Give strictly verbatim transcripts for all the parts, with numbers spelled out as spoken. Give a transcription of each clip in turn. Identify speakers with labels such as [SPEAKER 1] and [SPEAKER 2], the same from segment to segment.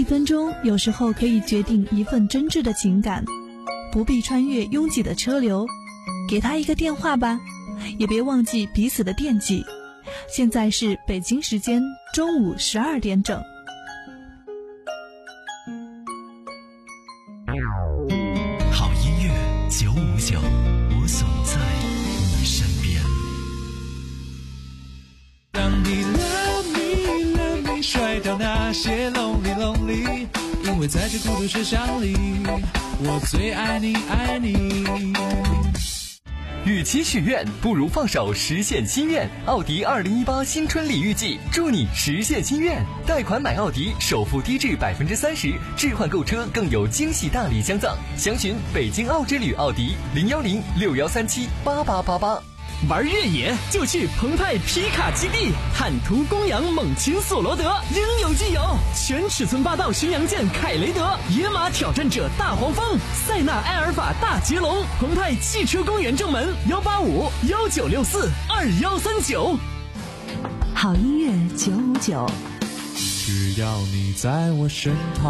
[SPEAKER 1] 分钟有时候可以决定一份真挚的情感，不必穿越拥挤的车流，给他一个电话吧，也别忘记彼此的惦记。现在是北京时间中午十二点整。
[SPEAKER 2] 好音乐九五九，我总在你身边。
[SPEAKER 3] 当你 love me love me 甩掉那些 lonely lonely， 因为在这孤独车厢里，我最爱你爱你。
[SPEAKER 4] 与其许愿，不如放手实现心愿。奥迪二零一八新春礼遇季，祝你实现心愿。贷款买奥迪，首付低至百分之三十，置换购车更有惊喜大礼相赠。详询北京奥之旅奥迪零幺零六幺三七八八八八。
[SPEAKER 5] 玩越野就去澎湃皮卡基地，坦途公羊猛禽索罗德应有尽有，全尺寸霸道巡洋舰凯雷德，野马挑战者大黄蜂，塞纳埃尔法大捷龙，澎湃汽车公园正门幺八五幺九六四二幺三九。
[SPEAKER 6] 好音乐九五九，
[SPEAKER 3] 只要你在我身旁。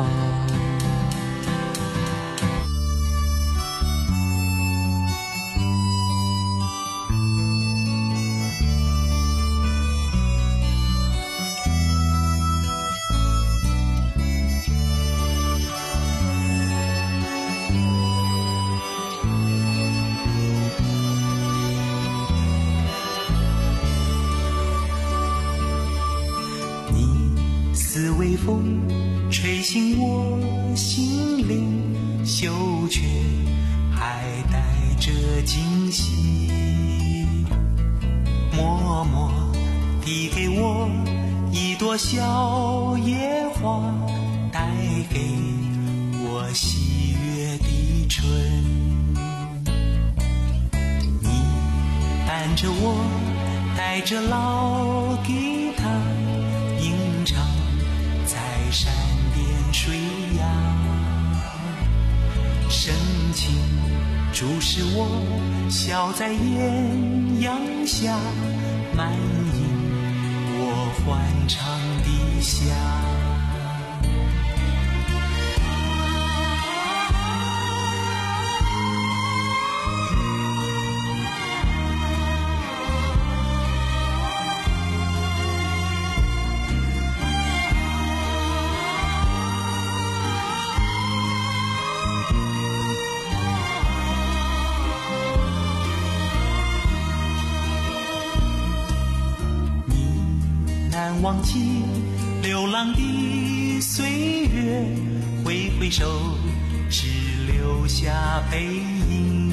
[SPEAKER 7] 似微风吹醒我心灵，羞却还带着惊喜，默默递给我一朵小野花，带给我喜悦的春。你伴着我，带着老吉他，吟唱在山巅水崖，深情注视我，笑在艳阳下，满盈我欢唱的夏。难忘记流浪的岁月，挥挥手只留下背影。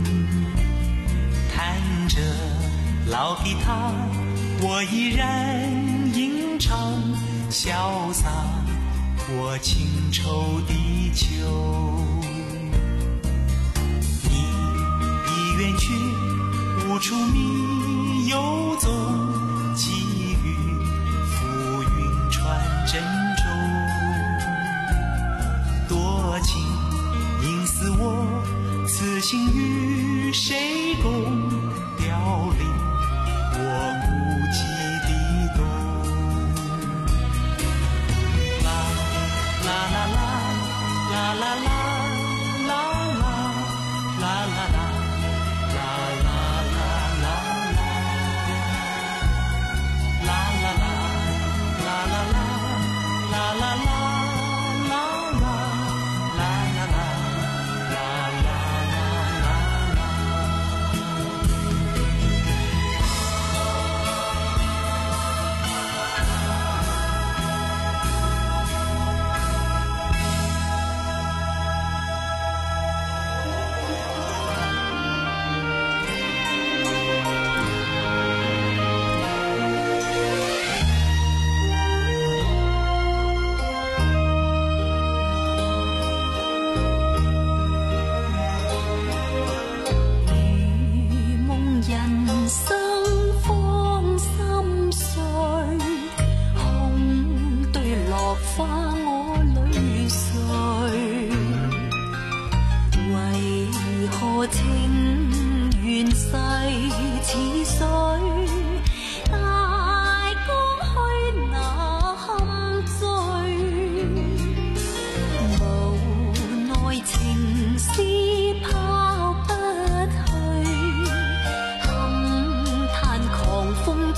[SPEAKER 7] 弹着老吉他，我依然吟唱，潇洒过情愁的秋。你已远去，无处觅游踪，寄予浮云传珍重。多情应似我，此心与谁共？凋零我孤寂的冬。啦啦啦啦啦啦啦啦啦啦啦啦。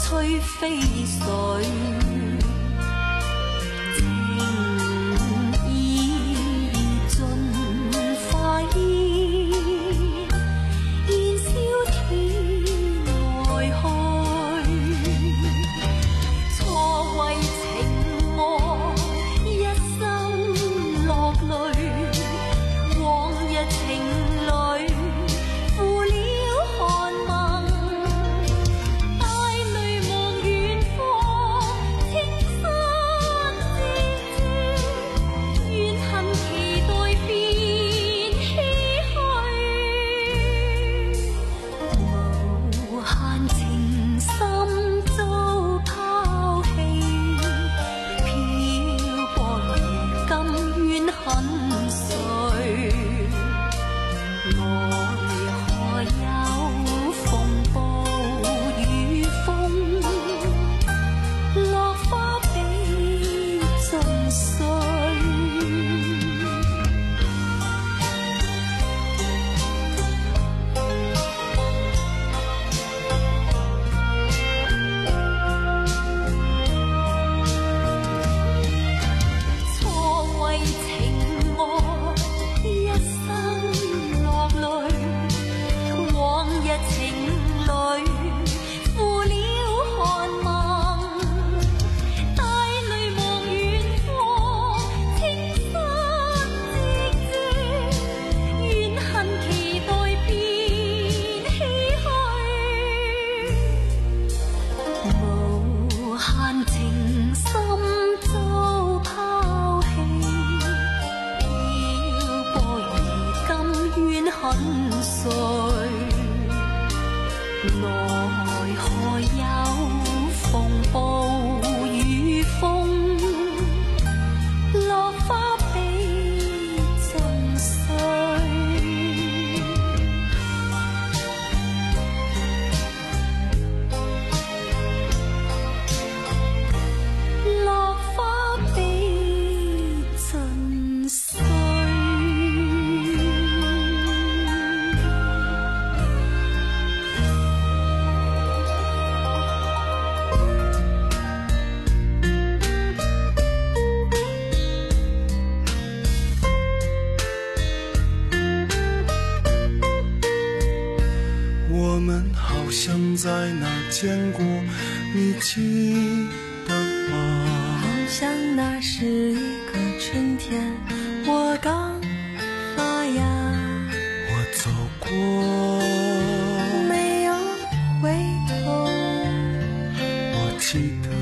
[SPEAKER 8] 吹飞水，情意尽化烟，燃烧天来去。错为情魔，一生落泪。往日情侣负了寒盟，带泪望远方，青山之珠，怨恨期待变唏嘘。无限情深遭抛弃，漂泊如今怨恨谁？奈何有风暴雨风，落花比尽碎。错为情魔，一生落泪。往日情侣负了寒盟，带泪望远方，青山之珠，怨恨期待变唏嘘。无限情深遭抛弃，漂泊如今怨恨谁？奈何有风暴雨风，落花比尽碎。落花比尽碎。
[SPEAKER 3] 我们好像在哪儿见过，你记得吗？
[SPEAKER 8] 好像那是一个春天，我刚发芽，
[SPEAKER 3] 我走过，
[SPEAKER 8] 没有回头。
[SPEAKER 3] 我记得，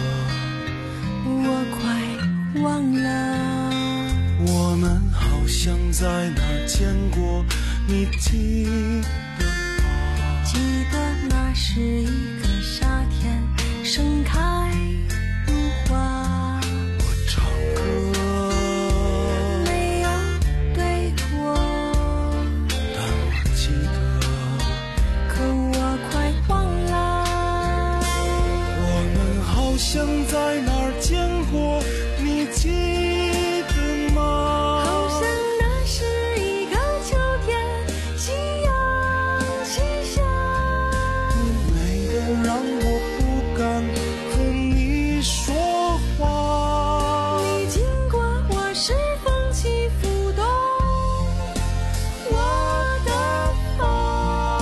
[SPEAKER 8] 我快忘了。
[SPEAKER 3] 我们好像在哪儿见过，你记得吗？
[SPEAKER 8] 记得那是一个夏天，盛开如花。
[SPEAKER 3] 我唱歌，
[SPEAKER 8] 没有对错，
[SPEAKER 3] 但我记得，
[SPEAKER 8] 可我快忘了。
[SPEAKER 3] 我们好像在哪儿见过，你记得吗？
[SPEAKER 8] 好像那是一个秋天，夕阳西下。
[SPEAKER 3] 美得让我不敢和你说话。
[SPEAKER 8] 你经过我是风起浮动我的风。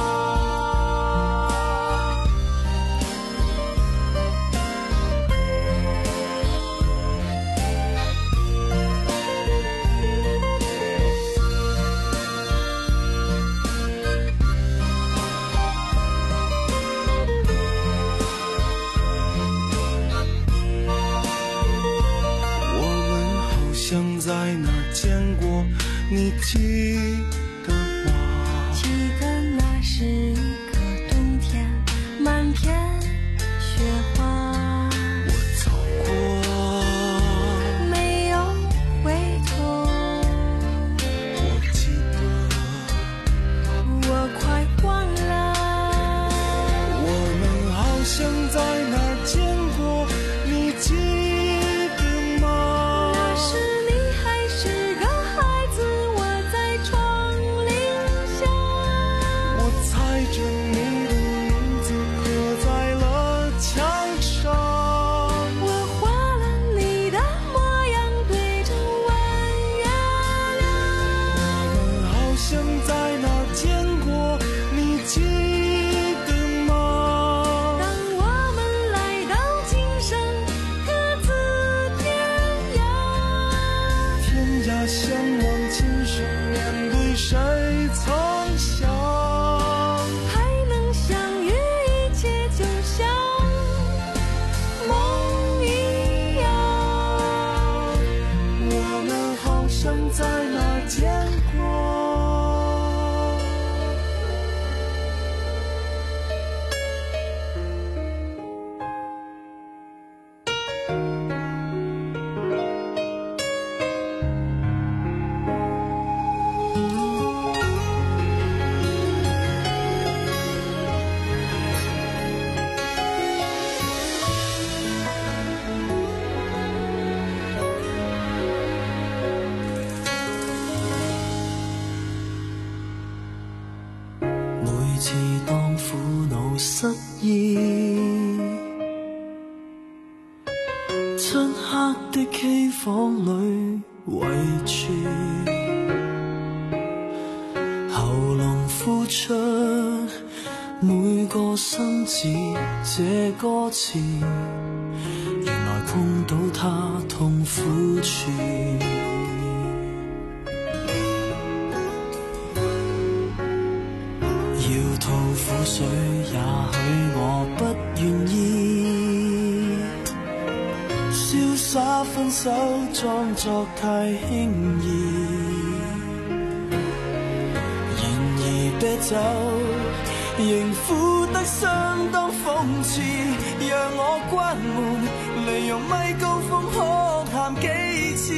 [SPEAKER 3] 像在哪儿见过，你记得吗？
[SPEAKER 8] 记得那是一个冬天，满天雪花。
[SPEAKER 3] 我走过，
[SPEAKER 8] 没有回头。
[SPEAKER 3] 我记得，
[SPEAKER 8] 我快忘了。
[SPEAKER 3] 我们好像在哪儿见过，你记得吗？
[SPEAKER 8] 那时你还是个孩子，我在床
[SPEAKER 9] 意。漆黑的机房里围住，喉咙呼出每个生字，这歌词原来碰到他痛苦处。要吐苦水，也许我不愿意，潇洒分手裝作太輕易，然而啤酒仍苦得相當諷刺，讓我關門，利用咪高峰哭喊幾次。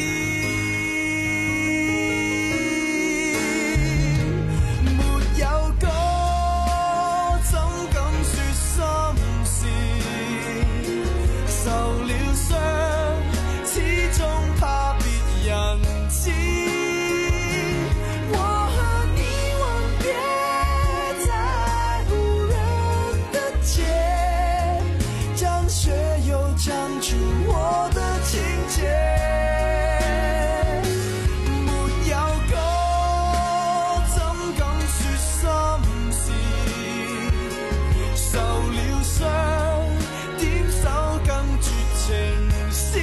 [SPEAKER 9] 沒有歌怎敢說心事，受了傷始終怕別人知。唱出我的情节，沒有歌怎敢說心事，受了傷點手更絕情詩。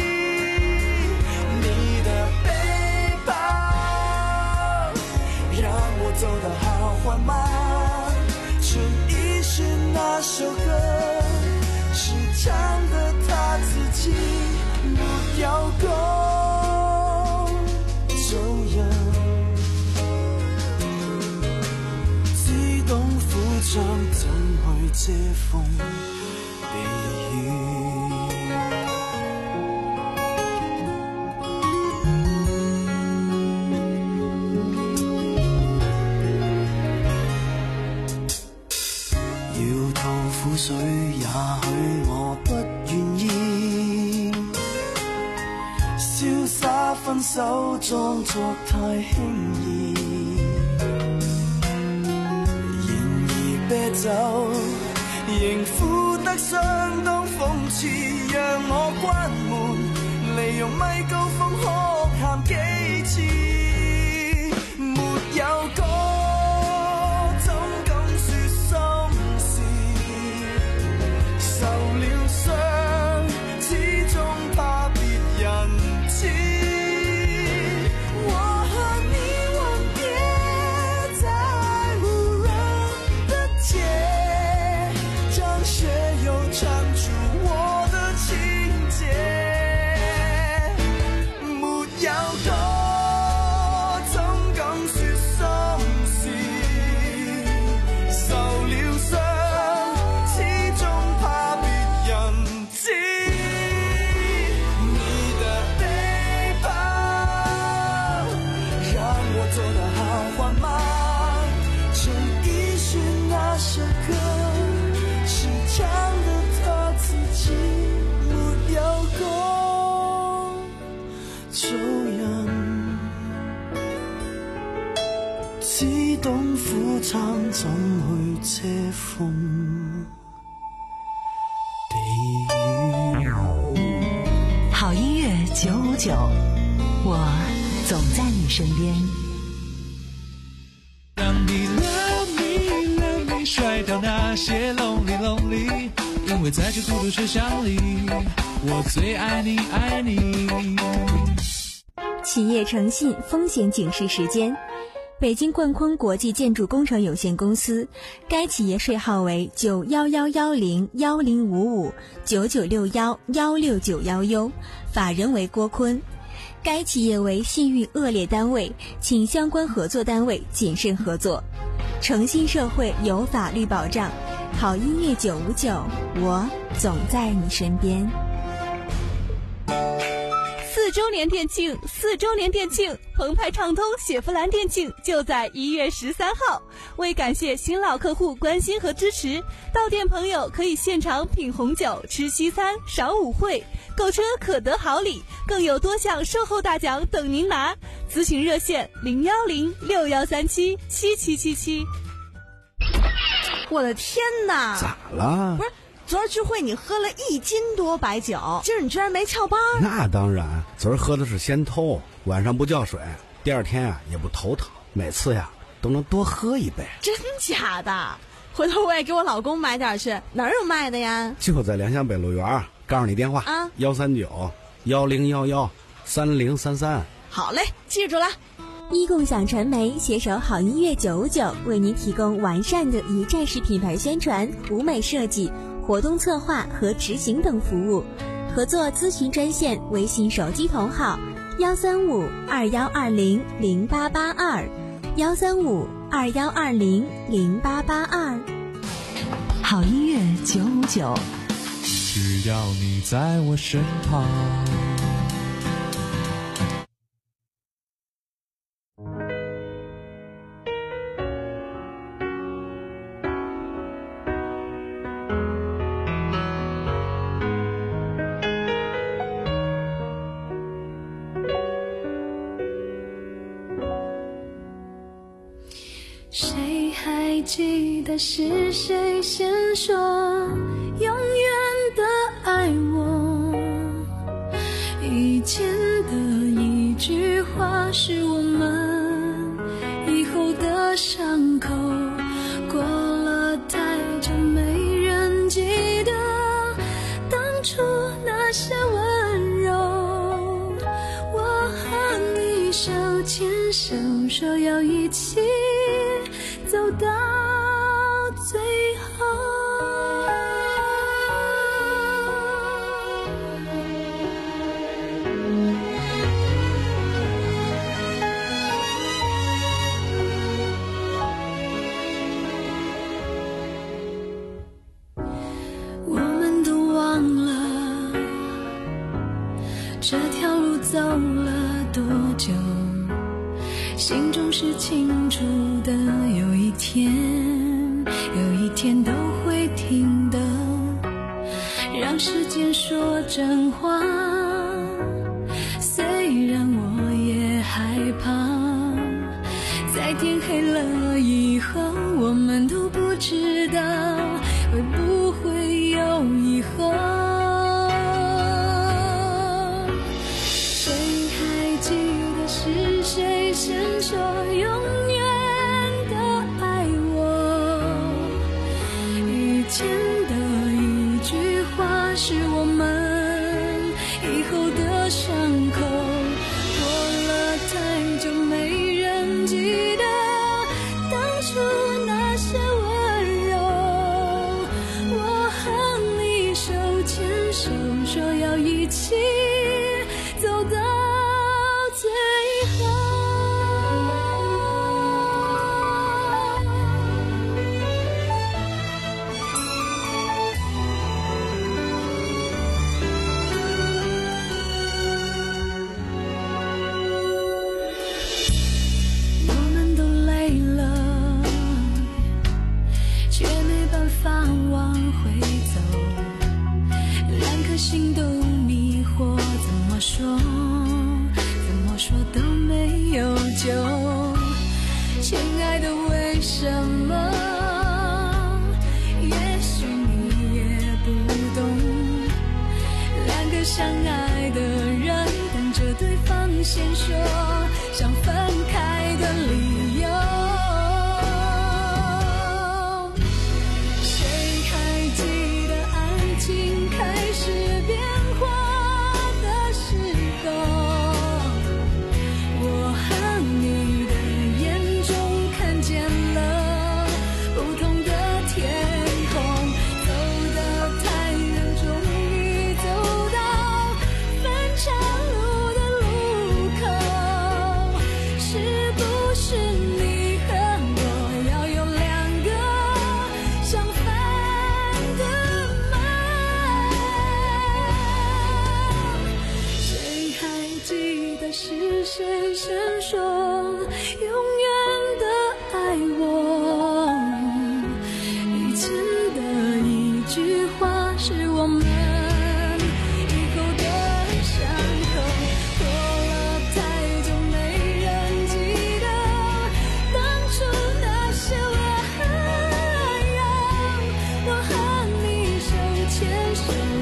[SPEAKER 9] 你的背包讓我走得好緩慢，陳奕迅那首歌是唱的他自己，沒有歌做人，只懂苦唱，怎去遮風避雨。要吐苦水，也許我不願意，瀟灑分手裝作太輕易，然而啤酒仍苦得相當諷刺，讓我關門，利用咪高峰哭喊幾次。沒有歌怎敢說心事，受了傷始終怕別人知。我和你吻別在無人的街，張學友唱出我的情節。沒有歌怎敢說心事，受了傷始終怕別人知。你的背包讓我走得好緩慢，陳奕迅那首歌是唱的他自己，沒有歌做人，只懂苦撐，怎去遮風避雨。
[SPEAKER 6] 好音樂九五九，我總在你身邊。
[SPEAKER 3] 讓你 love me love me 甩掉那些 lonely lonely， 因為在這孤獨車廂裡，我最愛你愛你。
[SPEAKER 10] 企業誠信風險警示時間，北京冠坤國際建築工程有限公司，該企業稅號為九一一一零一零五五九九六一一六九一 U， 法人為郭坤。該企業為信譽惡劣單位，請相關合作單位謹慎合作。誠信社會有法律保障，好音樂九五九，我總在你身邊。
[SPEAKER 1] 四周年店庆，四周年店庆，澎湃畅通雪佛兰店庆就在一月十三号。为感谢新老客户关心和支持，到店朋友可以现场品红酒、吃西餐、赏舞会，购车可得好礼，更有多项售后大奖等您拿。咨询热线零幺零六幺三七七七七七。
[SPEAKER 11] 我的天哪！
[SPEAKER 12] 咋了？
[SPEAKER 11] 不是，昨儿聚会你喝了一斤多白酒，今儿你居然没翘班？
[SPEAKER 12] 那当然，昨儿喝的是仙偷，晚上不叫水，第二天啊也不头疼，每次呀都能多喝一杯。
[SPEAKER 11] 真假的？回头我也给我老公买点去，哪儿有卖的呀？
[SPEAKER 12] 就在良乡北路园，告诉你电话
[SPEAKER 11] 啊，
[SPEAKER 12] 幺三九幺零幺幺三零三三。
[SPEAKER 11] 好嘞，记住了。
[SPEAKER 10] 一共享传媒携手好音乐九五九，为您提供完善的一站式品牌宣传、舞美设计、活动策划和执行等服务。合作咨询专线：微信手机同号幺三五二幺二零零八八二幺三五二幺二零零八八二。
[SPEAKER 6] 好音乐九五九，
[SPEAKER 3] 只要你在我身旁。
[SPEAKER 8] 谁还记得是谁先说永远的爱我？以前的一句话是我们以后的伤口，过了太久没人记得当初那些温柔。我和你手牵手说要一起走到最后。我们都忘了这条路走了多久，心中是清楚的，有一天有一天都会停的，让时间说真话，虽然我也害怕，在天黑了以后，我们都不知道会不会有以后。谁还记得是谁先说永远的爱我？以前的一句话是我们以后的伤口，过了太久没人记得当初那些温柔。我和你手牵手说要一起走到最后。我们都累了，却没办法往回走，两颗心都迷惑，怎么说怎么说都没有救。亲爱的，为什么？也许你也不懂，两个相爱的人等着对方先说想分开的理由。谁还记得爱情开始变化的时候？我和你的眼中看见了不同的天空，走到太阳终于走到分岔路的路口，是不是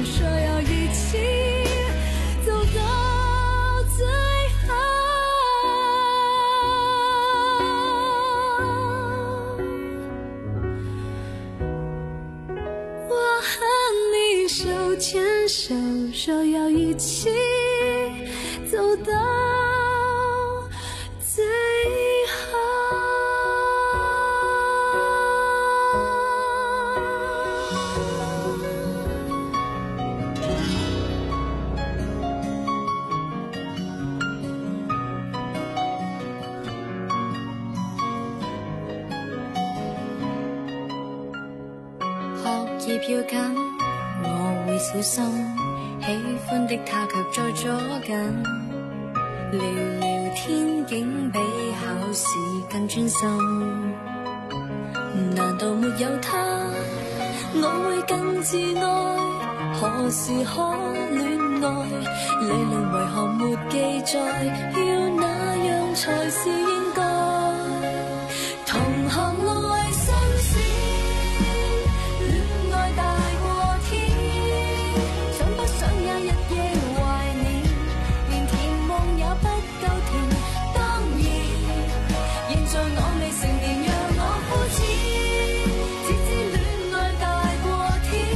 [SPEAKER 8] 说要一起走到最后。我和你手牵手，说要一起走到最后。學業要緊，我會小心，喜歡的他卻在左近，聊聊天竟比考試更專心。難道沒有他，我會更自愛？何時可戀愛？理論為何沒記載？要那樣才是應該？同行愛新鮮，戀愛大過天，想不想也日夜懷念，連甜夢也不夠甜。當然，現在我未成年，讓我膚淺，只知戀愛大過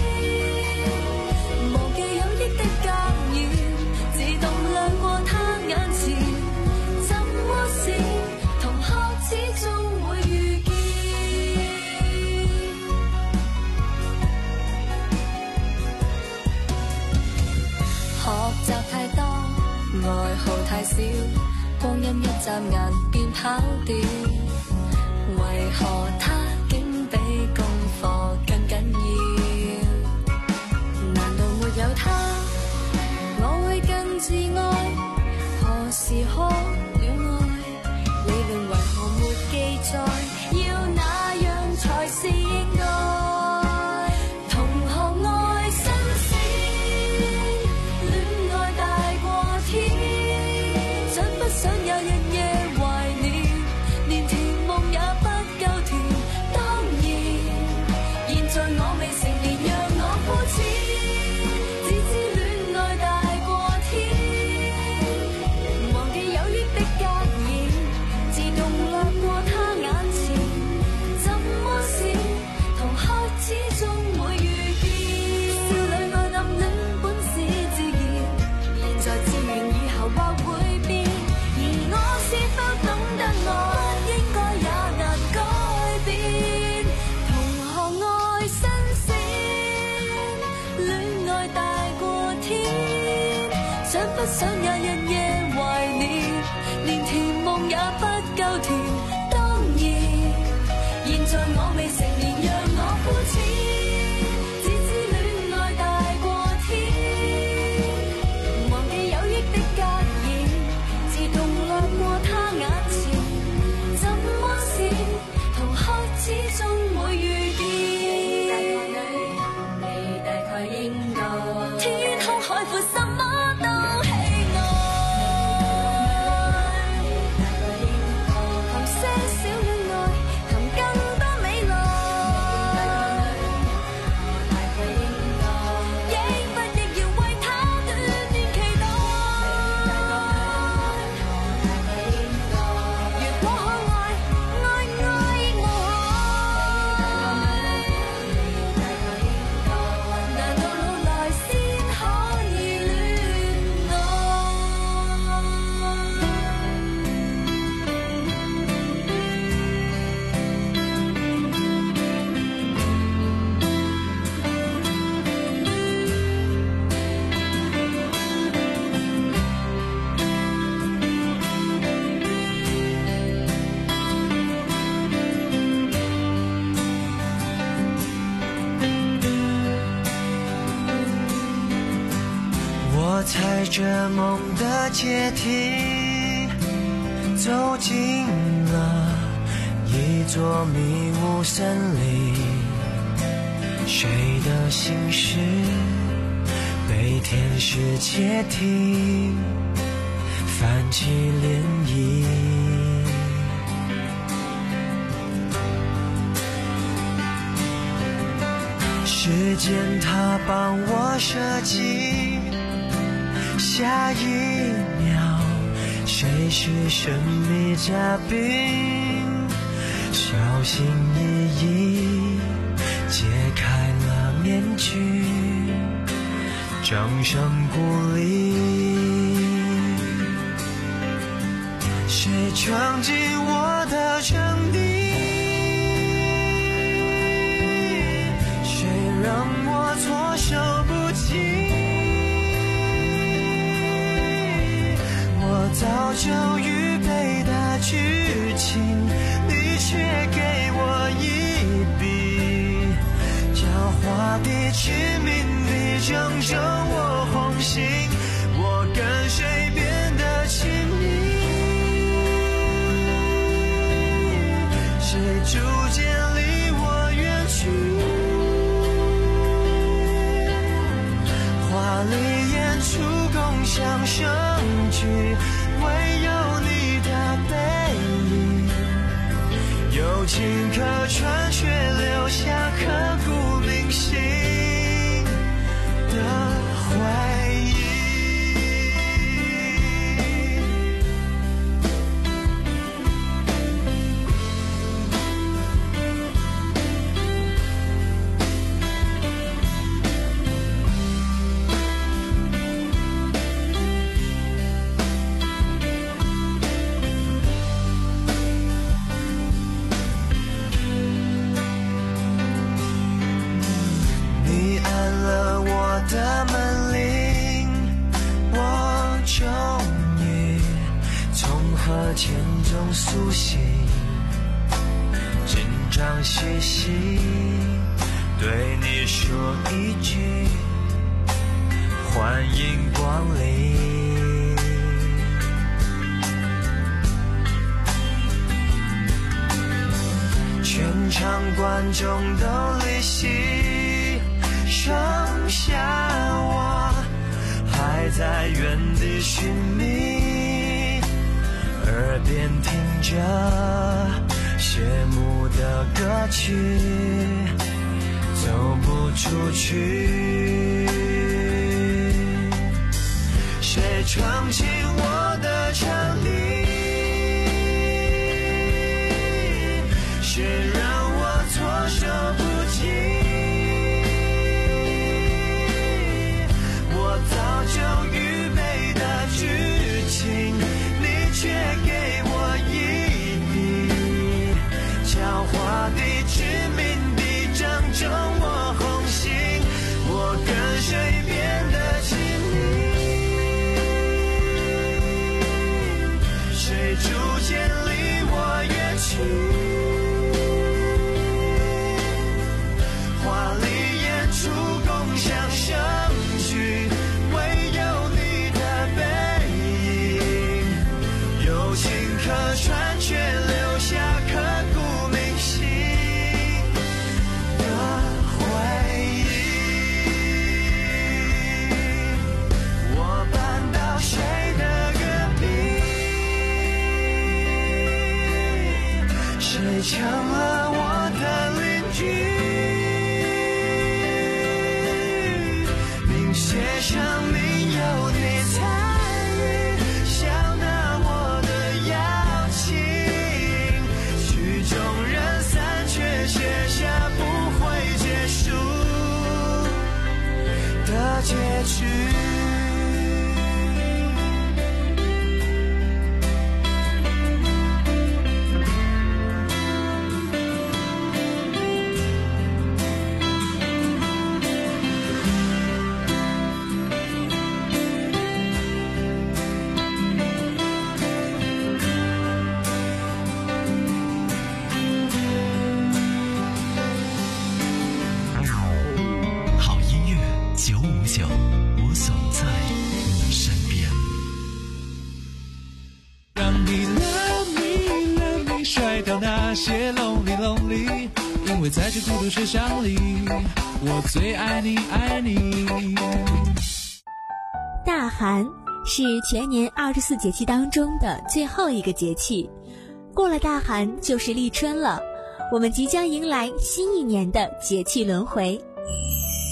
[SPEAKER 8] 天，忘記有益的格言，自動亮過他眼前。怎麼是同學始終會遇見？學習太多，愛好太少，光陰一眨眼便跑掉。為何他竟比功課更緊要？難道沒有他，我會更自愛？何時可戀愛？理論為何沒記載？要那樣才是應該？同學愛新鮮，戀愛大過天，想不想有日夜懷念，連甜夢也不夠甜。當然，現在我未成年，讓我膚淺，只知戀愛大過天，忘記有益的格言，自動掠過他眼前。怎麼是同學始終會遇見？少女愛暗戀本是自然，現在自願以後或會變，而我是否懂得愛，不應該也難改變。同學愛新鮮，戀愛大過天，想不想也日夜懷念，連甜夢也不夠甜。當然，現在我未成年，讓我膚淺，只知戀愛大過天，忘記有益的格言，自動掠過他眼前。怎麼是同學始終會遇見？你大概應該天空海闊，什麼都喜愛。談些小戀愛，談更多未來。亦不亦要為他短短期待。如果可愛，愛愛亦無害。難道老來先可以戀愛？
[SPEAKER 9] 我踩着梦的阶梯，走进了一座迷雾森林。谁的心事被天使窃听，泛起涟漪。是遇见他帮我设计，下一秒谁是神秘嘉宾，小心翼翼解开了面具，掌声鼓励，谁闯进我的场地，谁让我措手不及，我早就预备的剧情，你却给我一笔狡猾的致命的正中我红心，我跟谁变得亲密，谁逐渐离我远去，华丽演出共享盛举，唯有你的背影有情可传，却留下刻骨铭心的回忆。的门铃，我终于从河潜中苏醒，紧张兮兮对你说一句欢迎光临，全场观众都离席，剩下我还在原地寻觅，耳边听着谢幕的歌曲，走不出去，谁闯进我的场地，谁让我措手不及，早就预备的剧情，你却给我一笔狡猾的致命的正中我红心，我跟谁变得亲密，谁逐渐离我远去，华丽演出共享盛举，可传却留下刻骨铭心的回忆，我搬到谁的隔壁，谁成了我的邻居，名写上名有你参与，想拿我的曲终人散，却写下不会结束的结局。
[SPEAKER 2] 我总在你身边。
[SPEAKER 3] 让你 love me love me 甩掉那些 lonely lonely， 因为在这孤独世上里，我最爱你爱你。
[SPEAKER 10] 大寒是全年二十四节气当中的最后一个节气，过了大寒就是立春了，我们即将迎来新一年的节气轮回。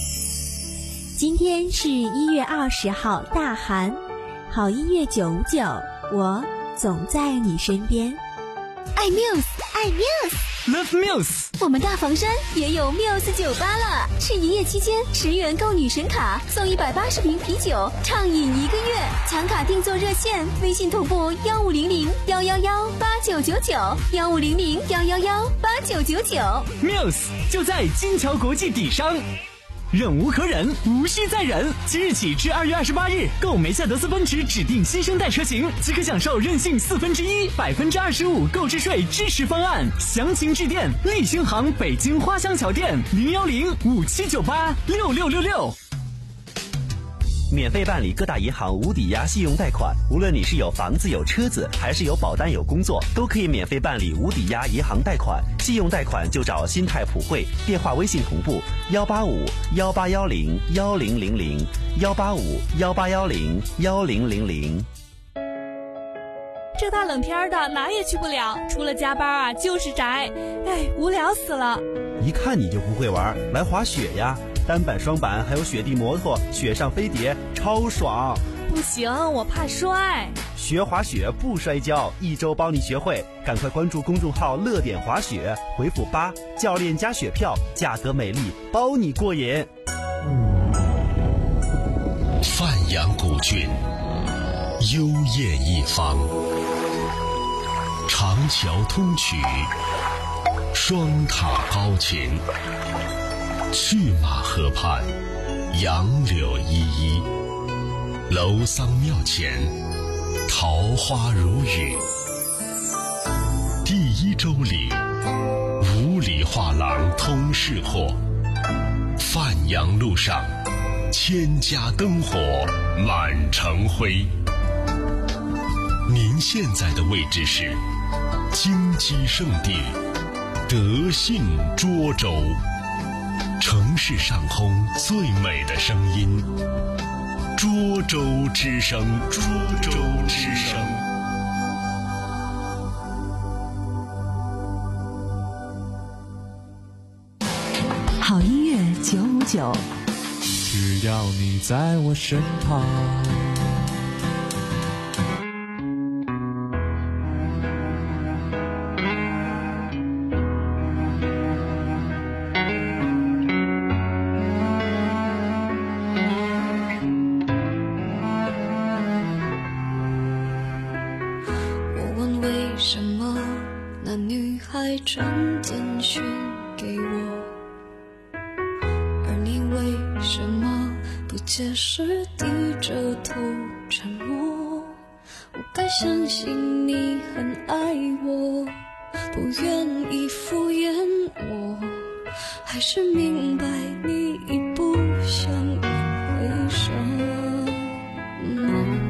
[SPEAKER 10] 今天是一月二十号，大寒，好音乐九五九，我总在你身边。
[SPEAKER 13] 爱 Muse， 爱
[SPEAKER 5] Muse，Love Muse。
[SPEAKER 13] 我们大房山也有 Muse 酒吧了，是营业期间十元购女神卡送一百八十瓶啤酒，畅饮一个月。抢卡订座热线：微信同步幺五零零幺幺幺八九九九，幺五零零幺幺幺八九九九。
[SPEAKER 5] Muse 就在金桥国际底商。忍无可忍，无需再忍。即日起至二月二十八日，购梅赛德斯奔驰指定新生代车型，即可享受任性四分之一、百分之二十五购置税支持方案。详情致电立新行北京花乡桥店零幺零五七九八六六六六。
[SPEAKER 14] 免费办理各大银行无抵押信用贷款，无论你是有房子有车子，还是有保单有工作，都可以免费办理无抵押银行贷款。信用贷款就找新泰普惠，电话微信同步幺八五幺八幺零幺零零零幺八五幺八幺零幺零零零。
[SPEAKER 1] 这大冷天的哪也去不了，除了加班啊就是宅，哎，无聊死了。
[SPEAKER 14] 一看你就不会玩，来滑雪呀！单板、双板，还有雪地摩托、雪上飞碟，超爽！
[SPEAKER 1] 不行，我怕摔。
[SPEAKER 14] 学滑雪不摔跤，一周帮你学会。赶快关注公众号“乐点滑雪”，回复八，教练加雪票，价格美丽，包你过瘾。
[SPEAKER 2] 范阳古郡，幽艳一方，长桥通衢，双塔高擎。去马河畔，杨柳依依，楼桑庙前，桃花如雨。第一周里，五里画廊通市货，范阳路上，千家灯火满城辉。您现在的位置是金鸡圣地德信涿州。城市上空最美的声音，涿州之声，涿州之声。
[SPEAKER 6] 好音乐九五九，
[SPEAKER 3] 只要你在我身旁。
[SPEAKER 8] 传简讯给我，而你为什么不解释，低着头沉默？我该相信你很爱我，不愿意敷衍我，还是明白你已不想一回首？嗯，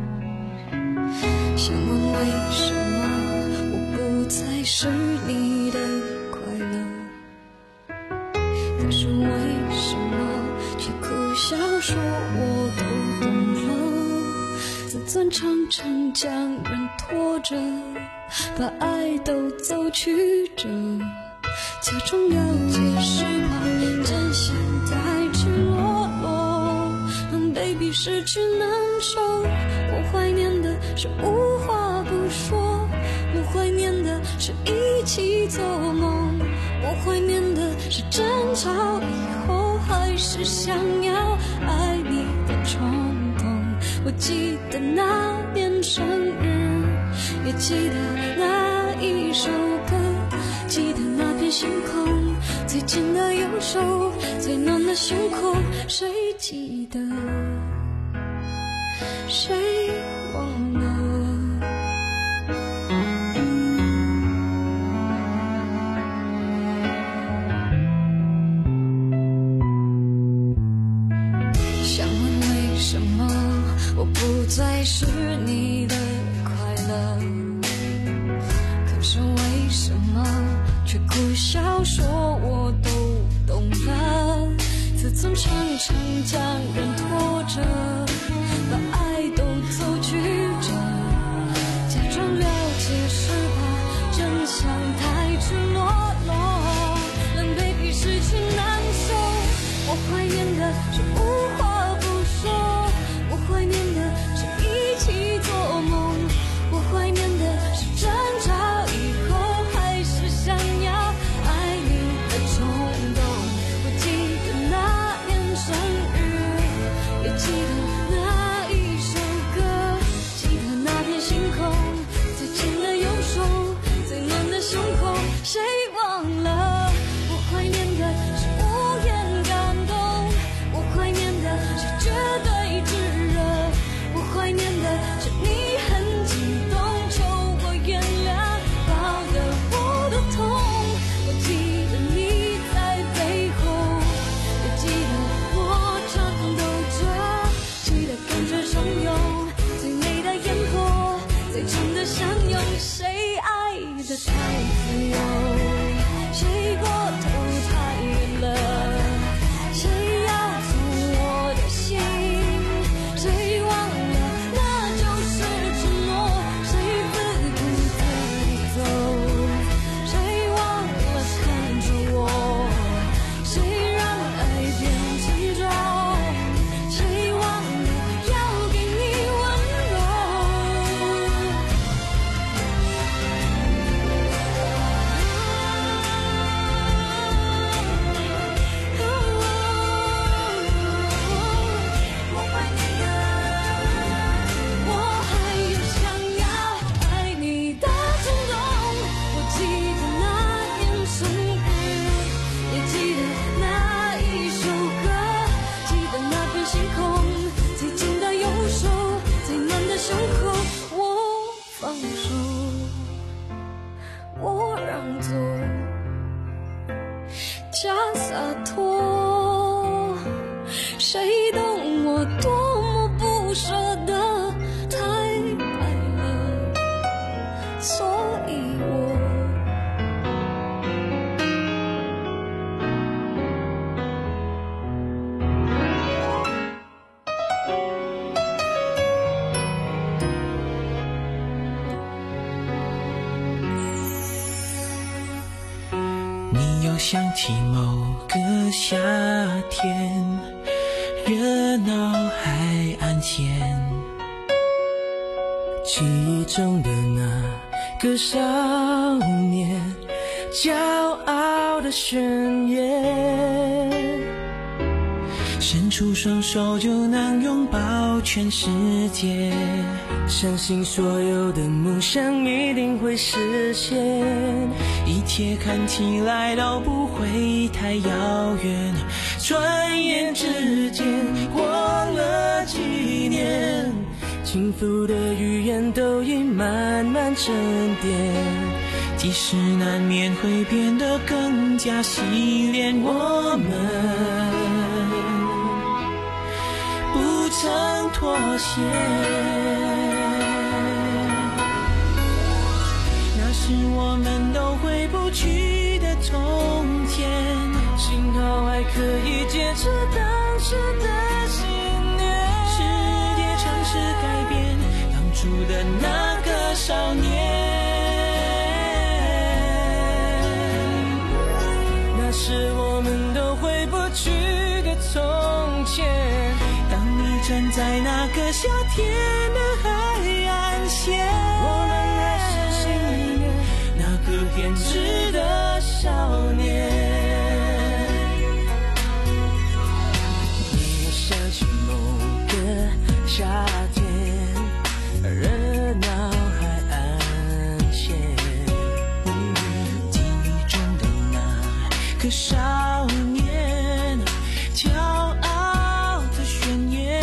[SPEAKER 8] 想问为什么我不再是你的快乐，可是为什么却苦笑说我都懂了？自尊常常将人拖着，把爱都走曲折，假装了解是怕真相太赤裸裸，让 baby 失去难受。我怀念的是无话不说，我怀念的是一起做梦，我怀念的是争吵以后还是想要爱你的冲动。我记得那年生日，也记得那一首歌，记得那片星空，最近的右手，最暖的胸口，谁记得？谁忘了？想问为什么我不再是你的快乐，可是为什么却苦笑说我都懂了？自尊常常将人拖着，把爱都走曲折，假装了解是怕真相太赤裸裸，让 baby 失去难受。我怀念的是无话
[SPEAKER 3] 你又想起某个夏天，热闹海岸线，
[SPEAKER 9] 记忆中的那个少年，骄傲的宣言，
[SPEAKER 3] 伸出双手就能拥抱全世界，
[SPEAKER 9] 相信所有的梦想一定会实现，
[SPEAKER 3] 一切看起来都不会太遥远，转眼之间过了几年，
[SPEAKER 9] 轻浮的语言都已慢慢沉淀，
[SPEAKER 3] 即使难免会变得更加洗练，我们不曾妥协，那是我们都回不去的从前，
[SPEAKER 9] 幸好还可以坚持当时的信念，
[SPEAKER 3] 世界尝试改变当初的那个少年，
[SPEAKER 9] 那是我们都回不去的从前，
[SPEAKER 3] 站在那个夏天的海岸线，
[SPEAKER 9] 我们还是心里面
[SPEAKER 3] 那个偏执的少年。
[SPEAKER 9] 你又想起某个夏天，热闹海岸线，
[SPEAKER 3] 记忆中的那个少年，骄傲的宣言，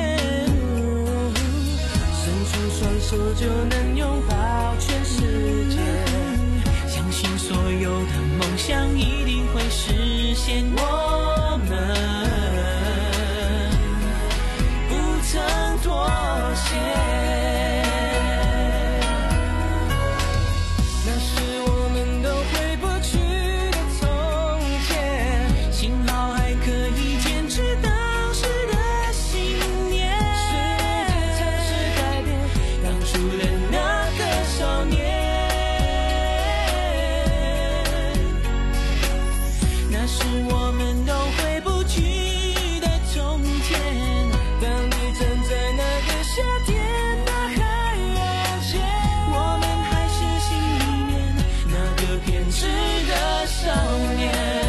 [SPEAKER 9] 手就能拥抱全世界，
[SPEAKER 3] 相信所有的梦想一定会实现，我们不曾妥协，
[SPEAKER 9] 那是我们都回不去的从前，
[SPEAKER 3] 幸好还可以坚持当时的信念，
[SPEAKER 9] 世界尝试改变
[SPEAKER 3] 当初的那个少年，那是我们都回不去的从前，
[SPEAKER 9] 当你站在那个夏天的海岸线，
[SPEAKER 3] 我们还是心里面那个偏执的少年，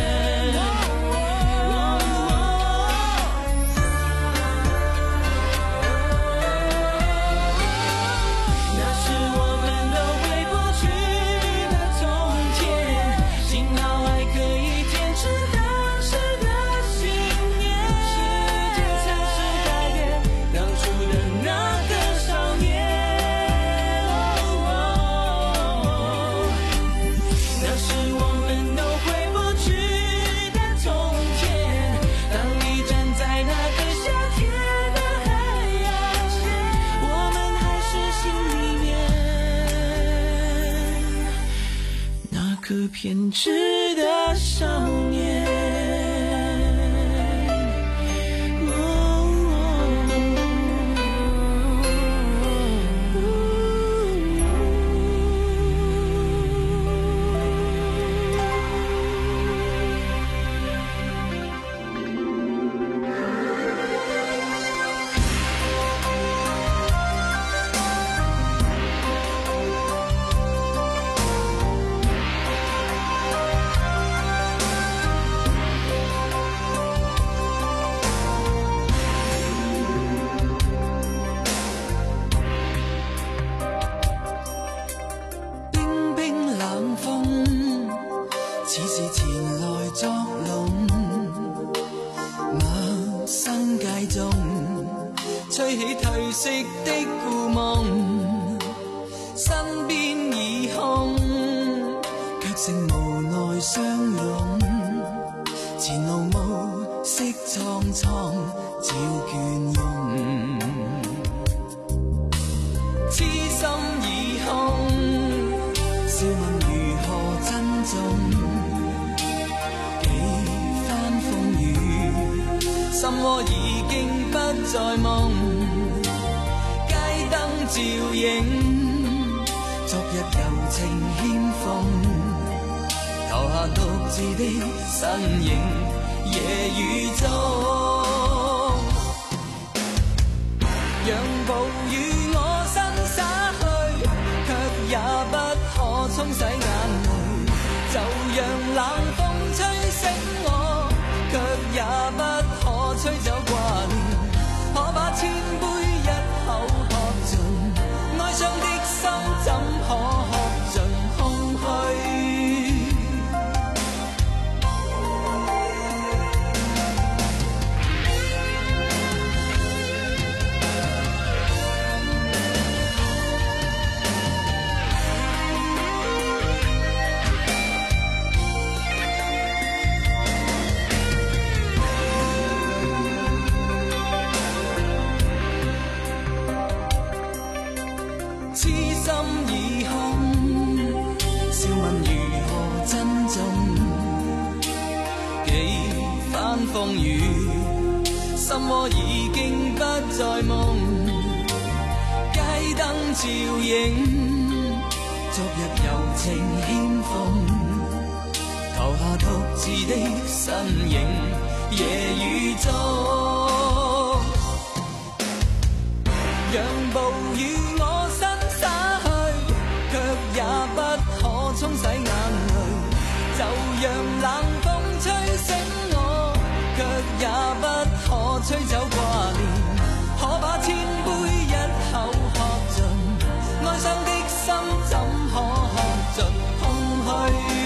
[SPEAKER 3] 个偏执的少年。
[SPEAKER 9] 吹起褪色的故梦，身边已空，却剩无奈相拥。前路暮色苍苍，照倦容。痴心已空，笑问如何珍重？几番风雨，心窝已经不再梦。 照影，昨日柔情欠奉，投下独自的身影，夜雨中，让暴雨我身灑去，卻也不可沖洗眼淚，就讓冷風吹醒我，卻也不可吹走掛念，可把千杯一口喝盡，哀傷的心怎可喝盡空虛？痴心已空，笑問如何珍重？幾番風雨，心窩已經不再夢。街燈照影，昨日柔情欠奉，投下獨自的身影，夜雨中，讓暴雨我身灑去，卻也不可沖洗眼淚，就讓冷風吹醒我，卻也不可吹走掛念，可把千杯一口喝盡，哀傷的心怎可喝盡空虛？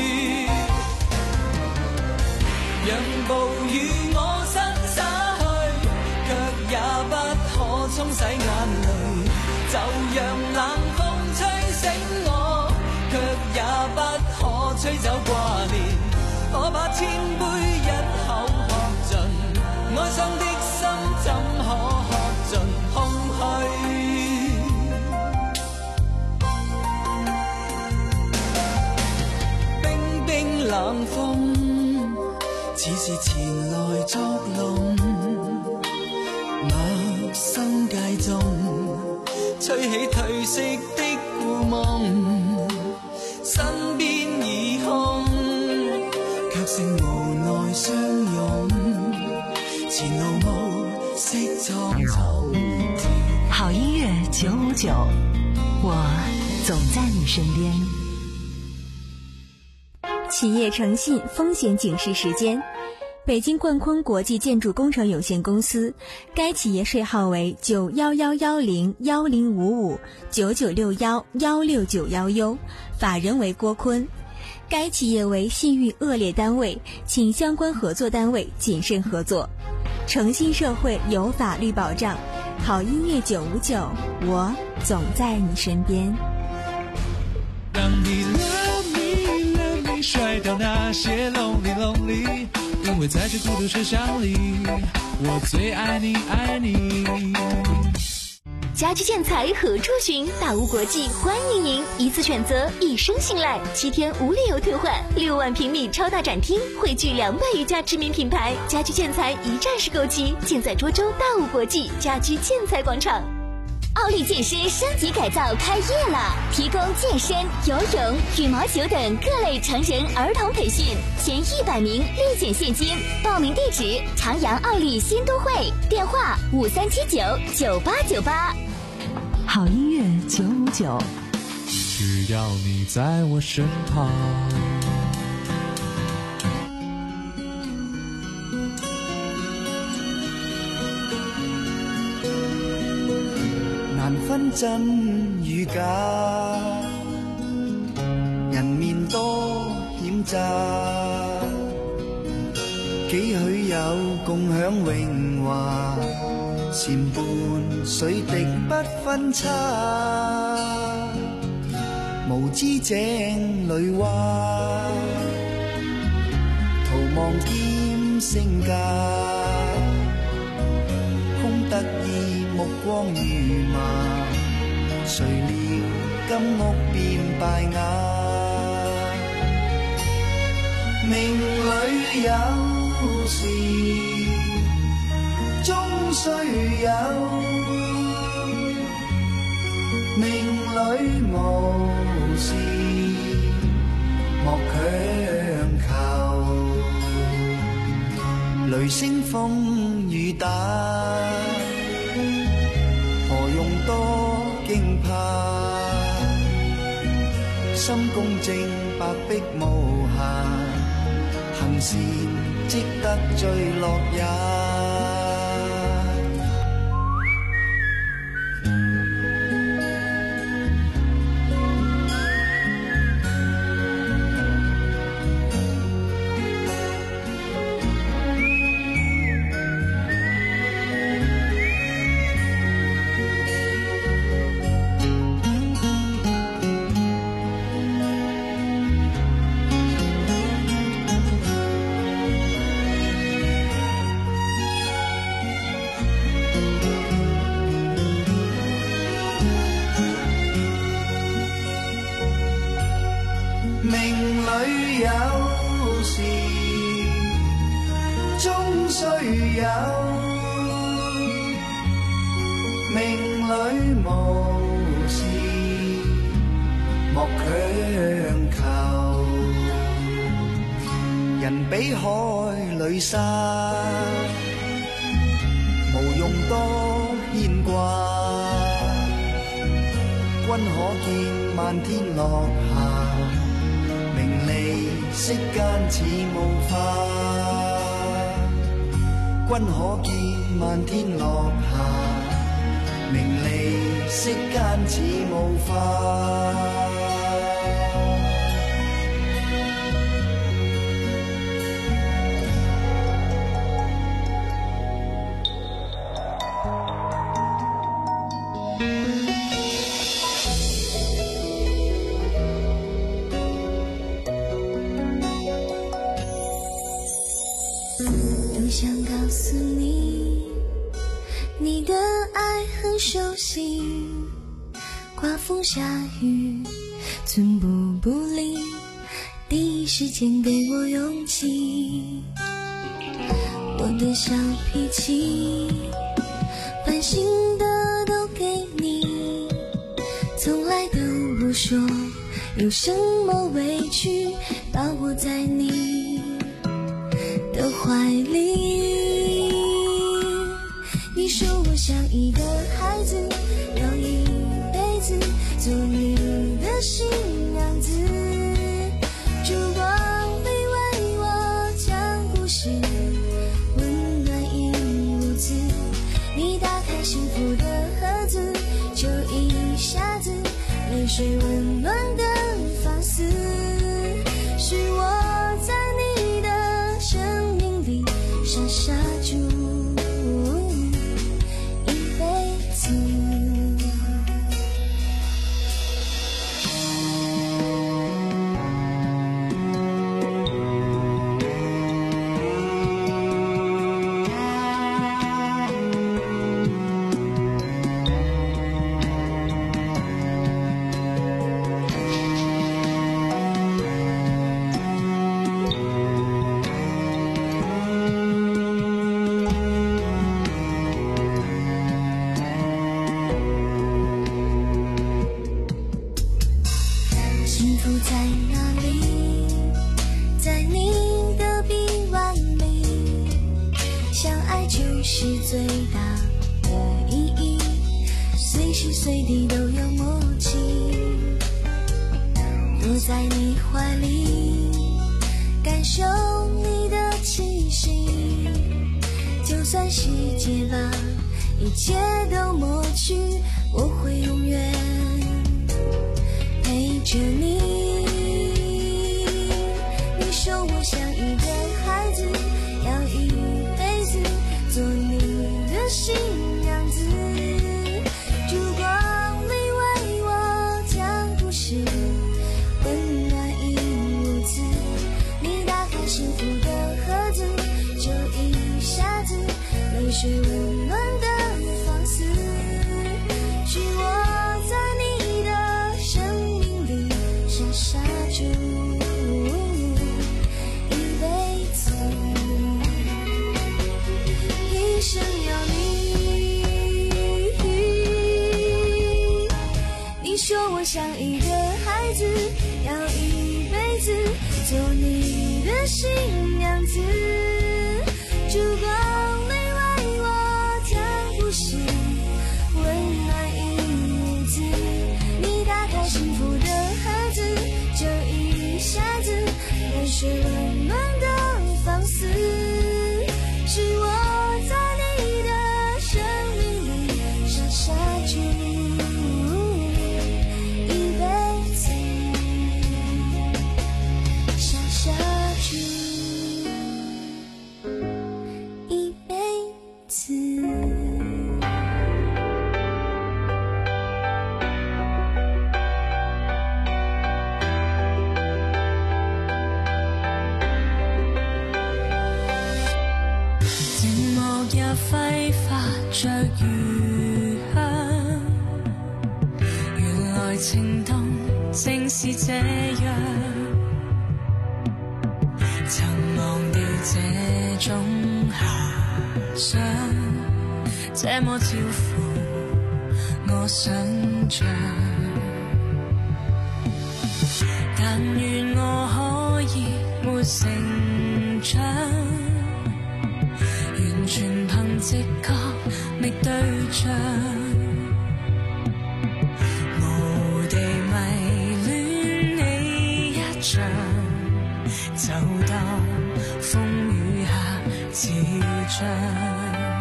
[SPEAKER 9] 讓暴雨我身灑去，卻也不可沖洗眼淚，就讓冷風吹醒我，卻也不可吹走掛念，可把千杯一口喝盡，哀傷的心怎可喝盡空虛？冰冰冷風，似是前來作弄，陌生街中吹起褪色的故夢，身邊已空，卻剩無奈相擁，前路無色蒼蒼。
[SPEAKER 6] 好音樂九五九，我總在你身邊。
[SPEAKER 10] 企业誠信風險警示時間。北京冠坤國際建築工程有限公司，該企業稅號為九一一一零一零五五九九六一一六九一 U， 法人為郭坤。該企業為信譽惡劣單位，請相關合作單位謹慎合作。誠信社會有法律保障，好音樂九五九，我總在你身邊。
[SPEAKER 3] 讓你 love me love me 甩掉那些 lonely lonely，因为在这孤独车厢里，我最爱你爱你。
[SPEAKER 13] 家居建材何处寻？大屋国际欢迎您，一次选择，一生信赖，七天无理由退换，六万平米超大展厅，汇聚两百余家知名品牌，家居建材一站式购齐，建在涿州大屋国际家居建材广场。奥利健身升级改造开业了，提供健身、游泳、羽毛球等各类成人儿童培训，前一百名立减现金。报名地址：长阳奥利新都会，电话五三七九九八九八。
[SPEAKER 6] 好音樂九五九，
[SPEAKER 3] 只要你在我身旁。
[SPEAKER 9] 難分真與假，人面多險詐，幾許有共享榮華，前半水滴不分差，無知井裏蛙，徒望兼升價，空得意目光如麻，誰料金屋變敗瓦，命裏有時終須有， 命里无事莫强求，雷聲風雨打，何用多驚怕？心公正，白璧無瑕，行善積得最樂也。命里有時終須有，命里無事莫強求。人比海裏沙，無用多牽掛。君可見漫天落霞，名利息間似霧化，君可見漫天落霞，名利息間似霧化。
[SPEAKER 8] 多想告诉你，你的爱很熟悉，刮风下雨寸步不离，第一时间给我勇气。我的小脾气烦心的都给你，从来都不说有什么委屈，把我在你的怀里。你说我像一个孩子，要一辈子做你的新娘子，烛光里为我讲故事，温暖一屋子。你打开幸福的盒子，就一下子泪水温暖的发丝，是我在你的生命里傻傻住一辈子。幸福在哪里？在你的臂弯里，相爱就是最大的意义，随时随地都有默契。躲在你怀里，感受你的气息，就算世界把一切都抹去，我会永远陪着你。你说我像一个孩子，要一辈子做你的新娘子，烛光里为我讲故事，温暖一屋子。你打开幸福的盒子，就一下子泪水温暖的放肆， 说我像一个孩子，要一辈子做你的新娘子。烛光里为我调不是温暖一字，你打开幸福的盒子，就一下子泪水温暖的放肆，是我在你的生命里傻傻住一辈子，傻傻住一辈子。
[SPEAKER 15] 揮發着餘香，原來情動正是這樣，曾忘掉這種遐想，這麼超乎我想象，但願我可以沒成長，完全憑直覺覓對象，無地迷戀你一場，就當風雨下自唱。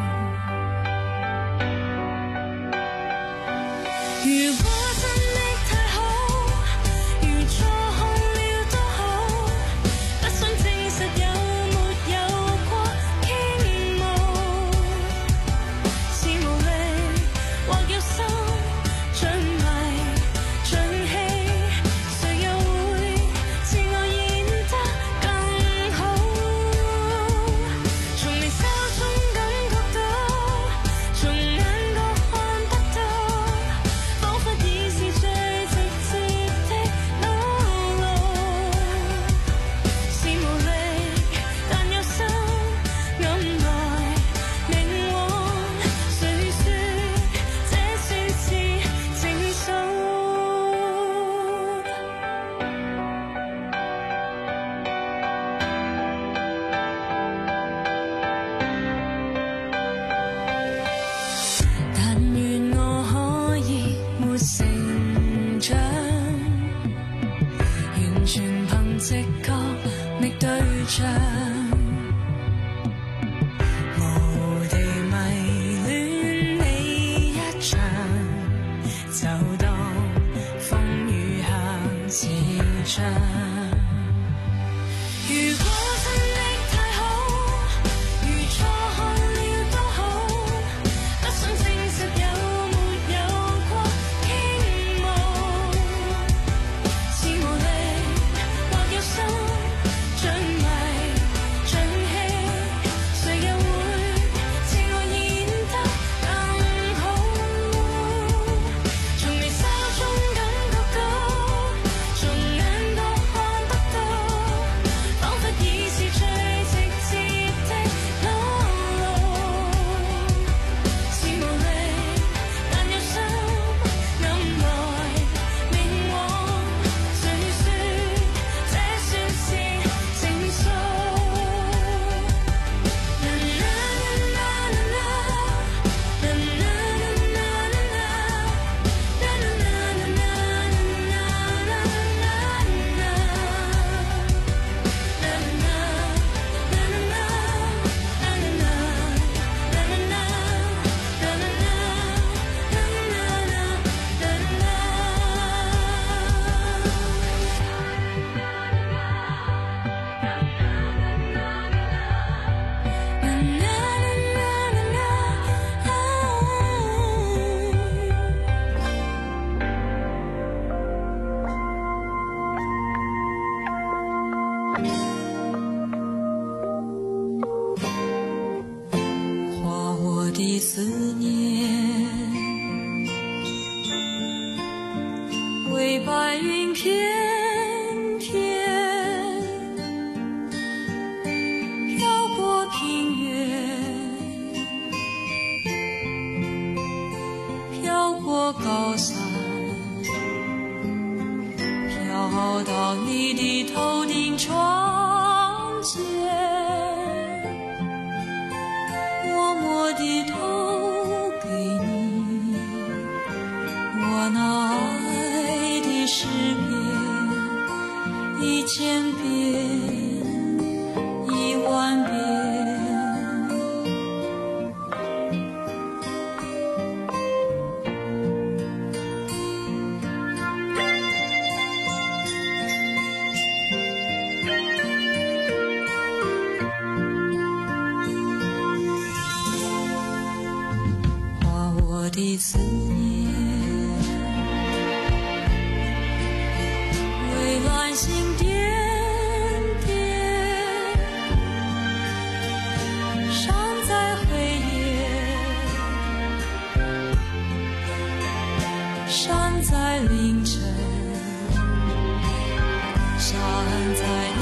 [SPEAKER 15] 如果真的太好，如錯看了都好，不想證實有沒有過傾慕，是無力或有心像迷像戲，誰又會自我演得更好，從你手中感覺到，從眼角看得到，彷彿已是最直接的裸露，是無力但有心暗來明往，誰說這算是情愫？但願我可以沒成長，完全憑直覺覓對象，無地迷戀你一場，就當風雨下自唱。如果真的太好，如錯看了都好，不想證實有沒有過傾慕，是無力或有心像迷像戲，誰又會自我演得更好，從你手中感覺到，從眼角看得到，彷彿已是最直接的裸露，是無力但有心暗來明往，誰說這算是情愫？啦啦啦啦啦，啦啦啦啦啦啦，啦啦啦啦啦啦啦啦，划我的思念，为白云翩翩，飘过平原，飘过高山。
[SPEAKER 8] 落到你的头顶窗前，默默地投给你我那爱的诗篇，一千遍一万遍。我的思念，为繁星点点，伤在黑夜，伤在凌晨，伤在